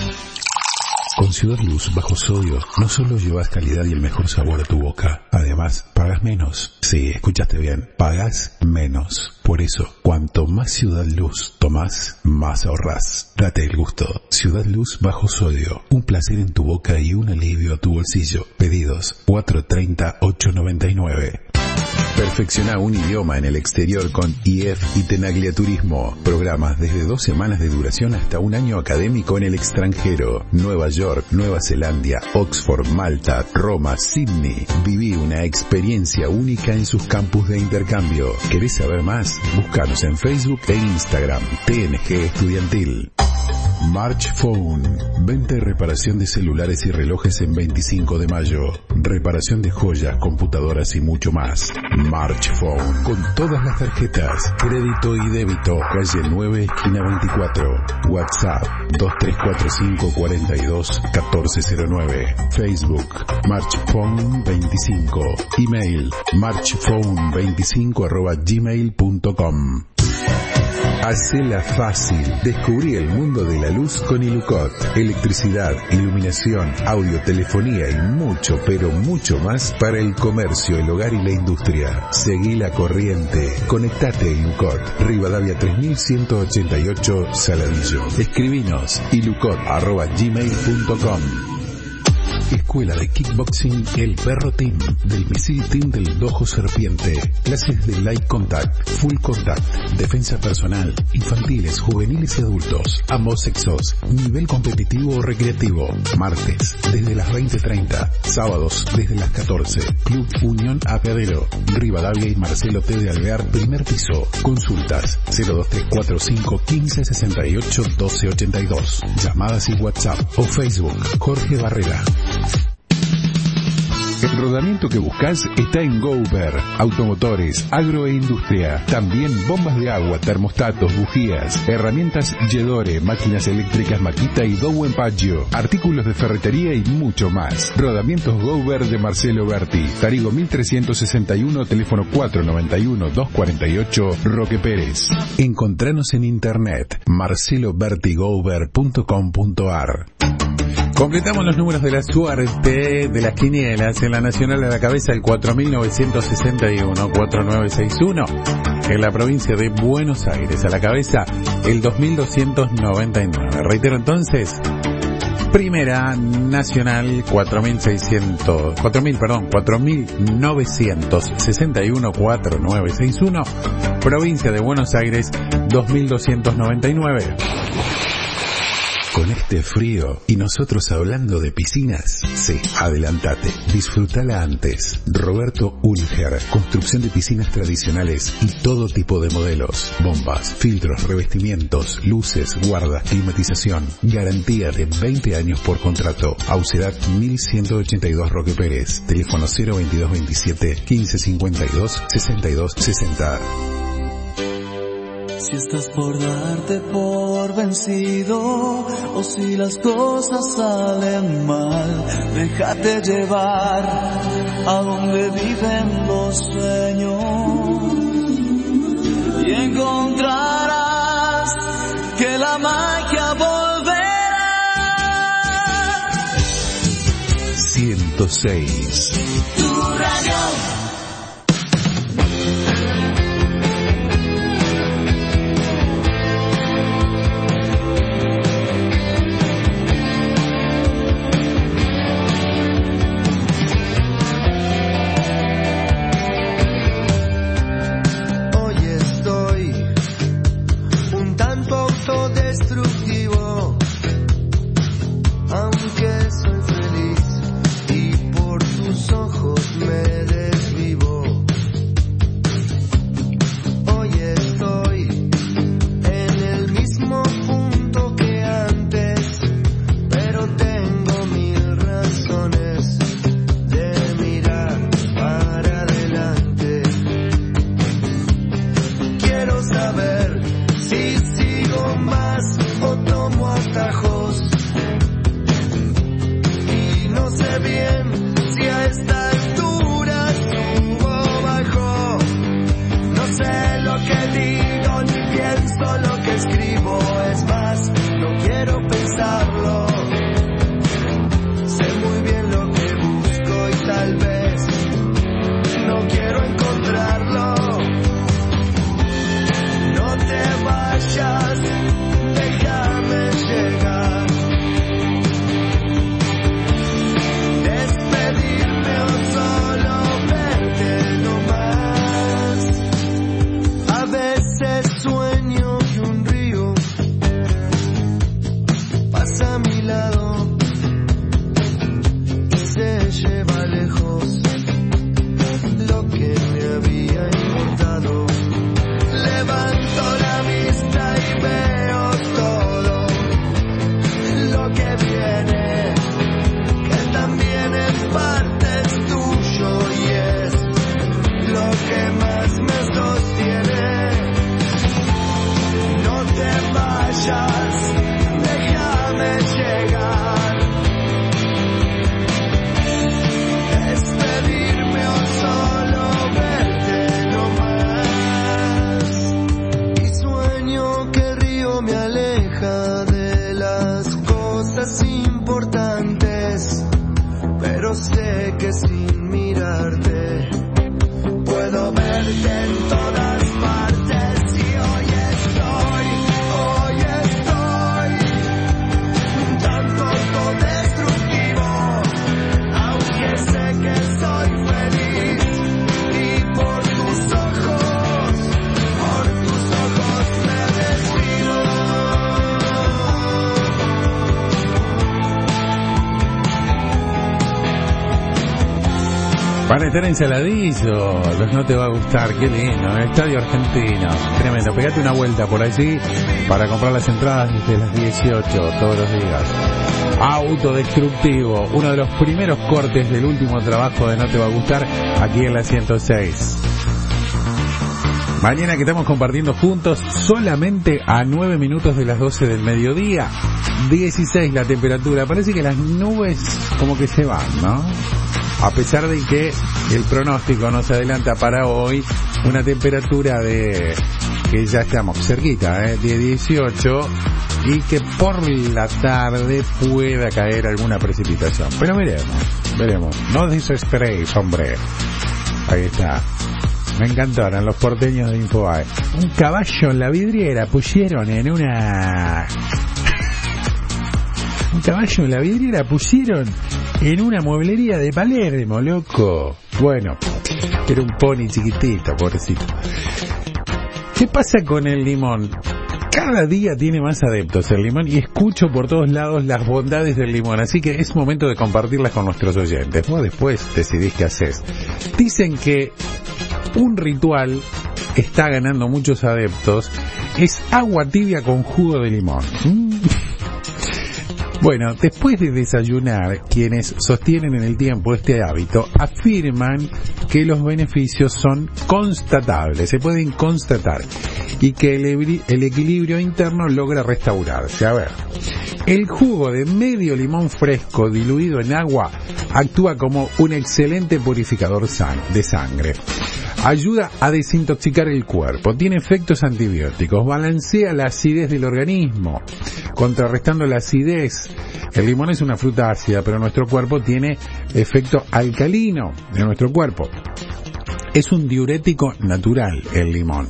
Con Ciudad Luz bajo sodio no solo llevas calidad y el mejor sabor a tu boca, además pagas menos. Sí, escuchaste bien, pagas menos. Por eso, cuanto más Ciudad Luz tomás, más ahorrás. Date el gusto. Ciudad Luz bajo sodio, un placer en tu boca y un alivio a tu bolsillo. Pedidos cuatro treinta, ocho noventa y nueve. Perfecciona un idioma en el exterior con I E F y Tenaglia Turismo. Programas desde dos semanas de duración hasta un año académico en el extranjero. Nueva York, Nueva Zelanda, Oxford, Malta, Roma, Sydney. Viví una experiencia única en sus campus de intercambio. ¿Querés saber más? Búscanos en Facebook e Instagram. T N G Estudiantil. March Phone. Venta y reparación de celulares y relojes en veinticinco de mayo. Reparación de joyas, computadoras y mucho más. March Phone. Con todas las tarjetas, crédito y débito. Calle nueve, esquina veinticuatro. WhatsApp dos tres cuatro cinco, cuarenta y dos, catorce cero nueve. Facebook March Phone veinticinco. Email marchphone veinticinco arroba gmail punto com. Hacela fácil. Descubrí el mundo de la luz con Ilucot. Electricidad, iluminación, audio, telefonía y mucho, pero mucho más para el comercio, el hogar y la industria. Seguí la corriente. Conectate a Ilucot. Rivadavia tres mil ciento ochenta y ocho, Saladillo. Escribinos ilucot arroba gmail punto com. Escuela de Kickboxing El Perro Team, del Misil Team del Dojo Serpiente. Clases de Light Contact, Full Contact, defensa personal, infantiles, juveniles y adultos, ambos sexos, nivel competitivo o recreativo. Martes, desde las veinte treinta, sábados, desde las catorce. Club Unión Apeadero, Rivadavia y Marcelo T. de Alvear, primer piso. Consultas cero dos tres cuatro cinco, quince sesenta y ocho, doce ochenta y dos. Llamadas y WhatsApp o Facebook Jorge Barrera. El rodamiento que buscas está en Gober. Automotores, agro e industria. También bombas de agua, termostatos, bujías, herramientas Yedore, máquinas eléctricas Makita y Dowen Paggio, artículos de ferretería y mucho más. Rodamientos Gober de Marcelo Berti. Tarigo mil trescientos sesenta y uno, teléfono cuatro noventa y uno, doscientos cuarenta y ocho, Roque Pérez. Encontranos en internet marcelo berti gober punto com punto ar. Completamos los números de la suerte de las quinielas en la Nacional a la cabeza el cuatro mil novecientos sesenta y uno, cuatro nueve seis uno. En la provincia de Buenos Aires a la cabeza el dos mil doscientos noventa y nueve. Reitero entonces, Primera Nacional cuatro mil seiscientos, cuatro mil, perdón, cuatro mil novecientos sesenta y uno, cuatro nueve seis uno, Provincia de Buenos Aires dos mil doscientos noventa y nueve. Con este frío y nosotros hablando de piscinas, sí, adelantate, disfrútala antes. Roberto Ulger, construcción de piscinas tradicionales y todo tipo de modelos, bombas, filtros, revestimientos, luces, guardas, climatización, garantía de veinte años por contrato. Aucedad mil ciento ochenta y dos Roque Pérez, teléfono cero veintidós veintisiete quince cincuenta y dos sesenta y dos sesenta. Si estás por darte por vencido o si las cosas salen mal, déjate llevar a donde viven los sueños y encontrarás que la magia volverá. ciento seis. Tu radio. Aunque soy feliz y por tus ojos me desvivo. Hoy estoy en el mismo punto que antes, pero tengo mil razones de mirar para adelante. Quiero saber si sigo más o tomo atajos. No sé bien si a esta altura subo o bajo. No sé lo que digo ni pienso lo que escribo. Es más, no quiero pensarlo. Sé muy bien lo que busco y tal vez no quiero encontrarlo. No te vayas, déjame llegar. Sueño que un río pasa a mi lado y se lleva lejos lo que me había importado. Levanto la vista y veo todo lo que viene, que también en parte es tuyo y es lo que más me sostiene. No te vayas, déjame llegar. Despedirme o solo verte nomás. Y sueño que el río me aleja de las cosas importantes, pero sé que sin mirarte puedo verte en todas partes. Para estar ensaladillo, los no te va a gustar, qué lindo, el Estadio Argentino, tremendo, pegate una vuelta por allí para comprar las entradas desde las dieciocho todos los días. Autodestructivo, uno de los primeros cortes del último trabajo de No te va a gustar, aquí en la ciento seis. Mañana que estamos compartiendo juntos, solamente a nueve minutos de las doce del mediodía, dieciséis la temperatura, parece que las nubes como que se van, ¿no? A pesar de que el pronóstico nos adelanta para hoy una temperatura de que ya estamos cerquita, ¿eh? de dieciocho, y que por la tarde pueda caer alguna precipitación. Pero veremos, veremos. No desesperéis, hombre. Ahí está. Me encantaron los porteños de Infobae. Un caballo en la vidriera pusieron en una... Un caballo en la vidriera pusieron en una mueblería de Palermo, loco. Bueno, era un pony chiquitito, pobrecito. ¿Qué pasa con el limón? Cada día tiene más adeptos el limón y escucho por todos lados las bondades del limón, así que es momento de compartirlas con nuestros oyentes. Vos después decidís qué haces. Dicen que un ritual está ganando muchos adeptos, es agua tibia con jugo de limón. ¿Mm? Bueno, después de desayunar, quienes sostienen en el tiempo este hábito afirman que los beneficios son constatables, se pueden constatar, y que el, el equilibrio interno logra restaurarse. A ver, el jugo de medio limón fresco diluido en agua actúa como un excelente purificador de sangre. Ayuda a desintoxicar el cuerpo, tiene efectos antibióticos, balancea la acidez del organismo, contrarrestando la acidez. El limón es una fruta ácida, pero nuestro cuerpo tiene efecto alcalino de nuestro cuerpo. Es un diurético natural el limón.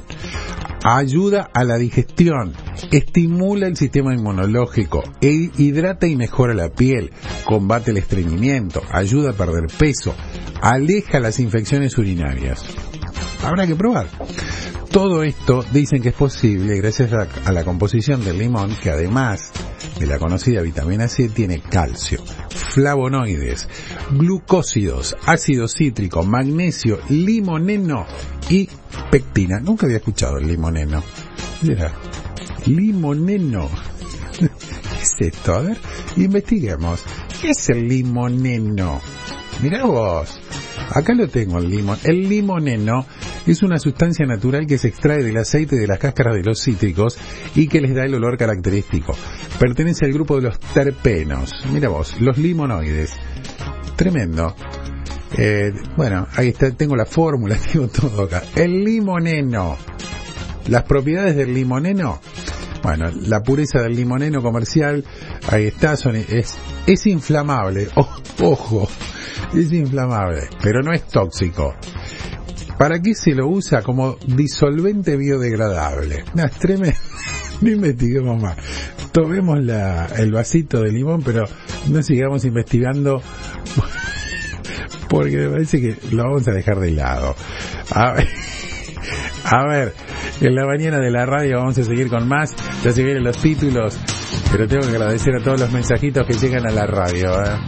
Ayuda a la digestión, estimula el sistema inmunológico, e hidrata y mejora la piel, combate el estreñimiento, ayuda a perder peso, aleja las infecciones urinarias. Habrá que probar. Todo esto dicen que es posible gracias a, a la composición del limón, que además de la conocida vitamina C tiene calcio, flavonoides, glucósidos, ácido cítrico, magnesio, limoneno y pectina. Nunca había escuchado el limoneno. Mira, limoneno. ¿Qué es esto? A ver, investiguemos. ¿Qué es el limoneno? Mirá vos. Acá lo tengo, el limón. El limoneno es una sustancia natural que se extrae del aceite de las cáscaras de los cítricos y que les da el olor característico. Pertenece al grupo de los terpenos. Mira vos, los limonoides. Tremendo. Eh, bueno, ahí está, tengo la fórmula, tengo todo acá. El limoneno. Las propiedades del limoneno. Bueno, la pureza del limoneno comercial, ahí está, son, es, es inflamable. Oh, ojo. Es inflamable, pero no es tóxico. ¿Para qué se lo usa? Como disolvente biodegradable. No, es tremendo. No investiguemos más. Tomemos la, el vasito de limón, pero no sigamos investigando porque me parece que lo vamos a dejar de lado. A ver, a ver, en la mañana de la radio vamos a seguir con más. Ya se vienen los títulos, pero tengo que agradecer a todos los mensajitos que llegan a la radio, ¿eh?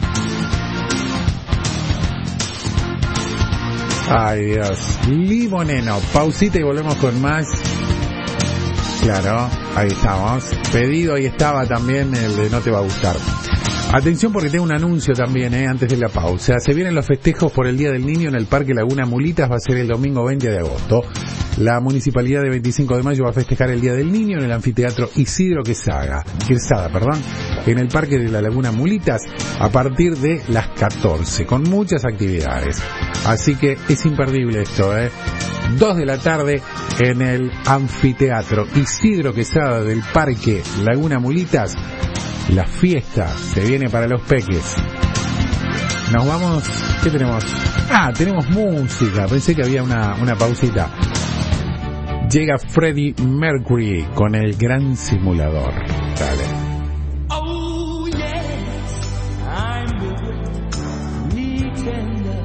Ay, Dios. Limoneno. Pausita y volvemos con más. Claro, ahí estamos. Pedido, ahí estaba también el de No Te Va a Gustar. Atención porque tengo un anuncio también, eh, antes de la pausa. Se vienen los festejos por el Día del Niño en el Parque Laguna Mulitas. Va a ser el domingo veinte de agosto. La Municipalidad de veinticinco de mayo va a festejar el Día del Niño en el Anfiteatro Isidro Quesada, Quesada, perdón, en el Parque de la Laguna Mulitas a partir de las catorce, con muchas actividades. Así que es imperdible esto, ¿eh? Dos de la tarde en el Anfiteatro Isidro Quesada del Parque Laguna Mulitas. La fiesta se viene para los peques. Nos vamos... ¿Qué tenemos? Ah, tenemos música. Pensé que había una, una pausita. Llega Freddie Mercury con el gran simulador. Dale. Oh yes, I'm the pretender,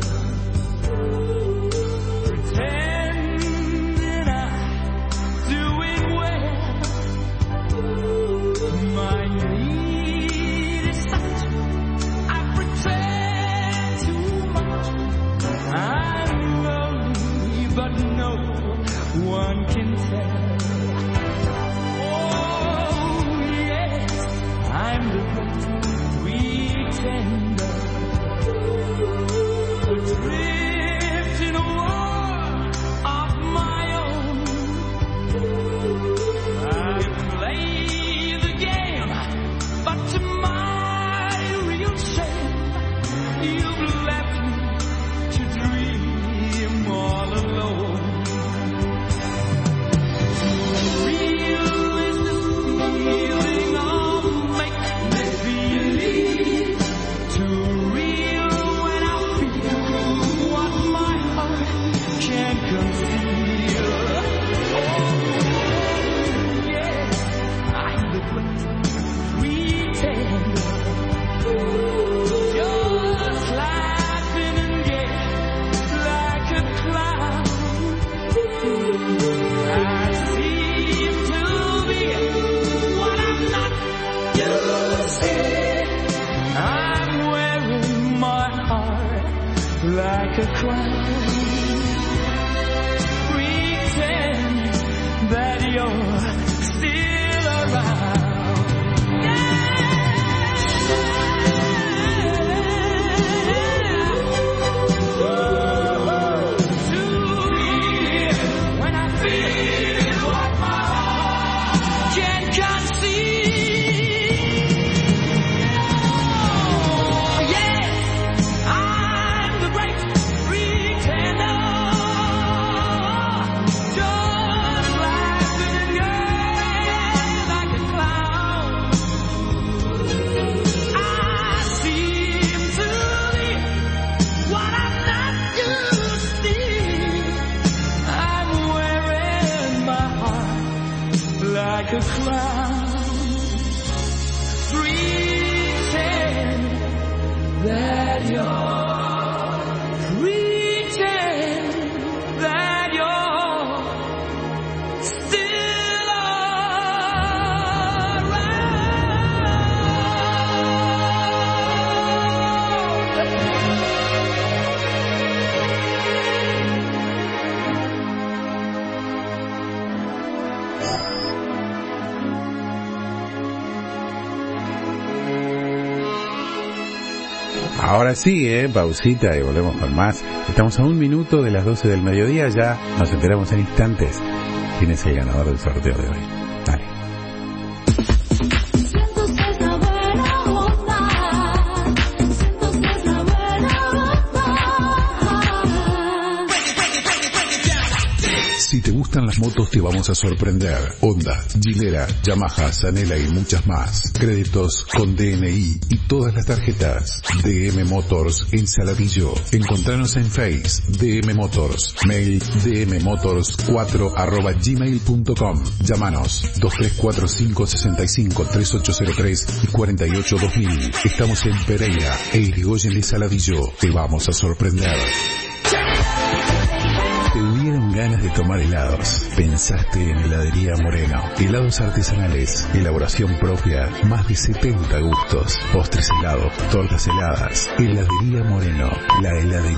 pretending I'm doing well. My need is such, I pretend too much. I'm lonely, but no one can tell. Oh yes, I'm the pretender, adrift in a world of my own. I play the game, but to my real shame, you've left me to dream all alone. What like a clown. Pretend that you're still around. Like a clown, pretend that you're, pretend that you're still Ahora sí, eh, pausita y volvemos con más. Estamos a un minuto de las doce del mediodía, ya nos enteramos en instantes quién es el ganador del sorteo de hoy. Dale. Si te gustan las motos te vamos a sorprender. Honda, Gilera, Yamaha, Zanela y muchas más. Créditos con D N I y todas las tarjetas. D M Motors en Saladillo. Encontranos en Face, D M Motors. Mail dmmotors cuatro arroba gmail punto com. Llámanos dos tres cuatro cinco seis cinco tres ocho cero tres y cuarenta y ocho dos mil. Estamos en Pereira e Irigoyen de Saladillo. Te vamos a sorprender. Te dieron ganas de tomar helados. Pensaste en Heladería Moreno. Helados artesanales, elaboración propia, más de setenta gustos. Postres helados, tortas heladas. Heladería Moreno, la heladería.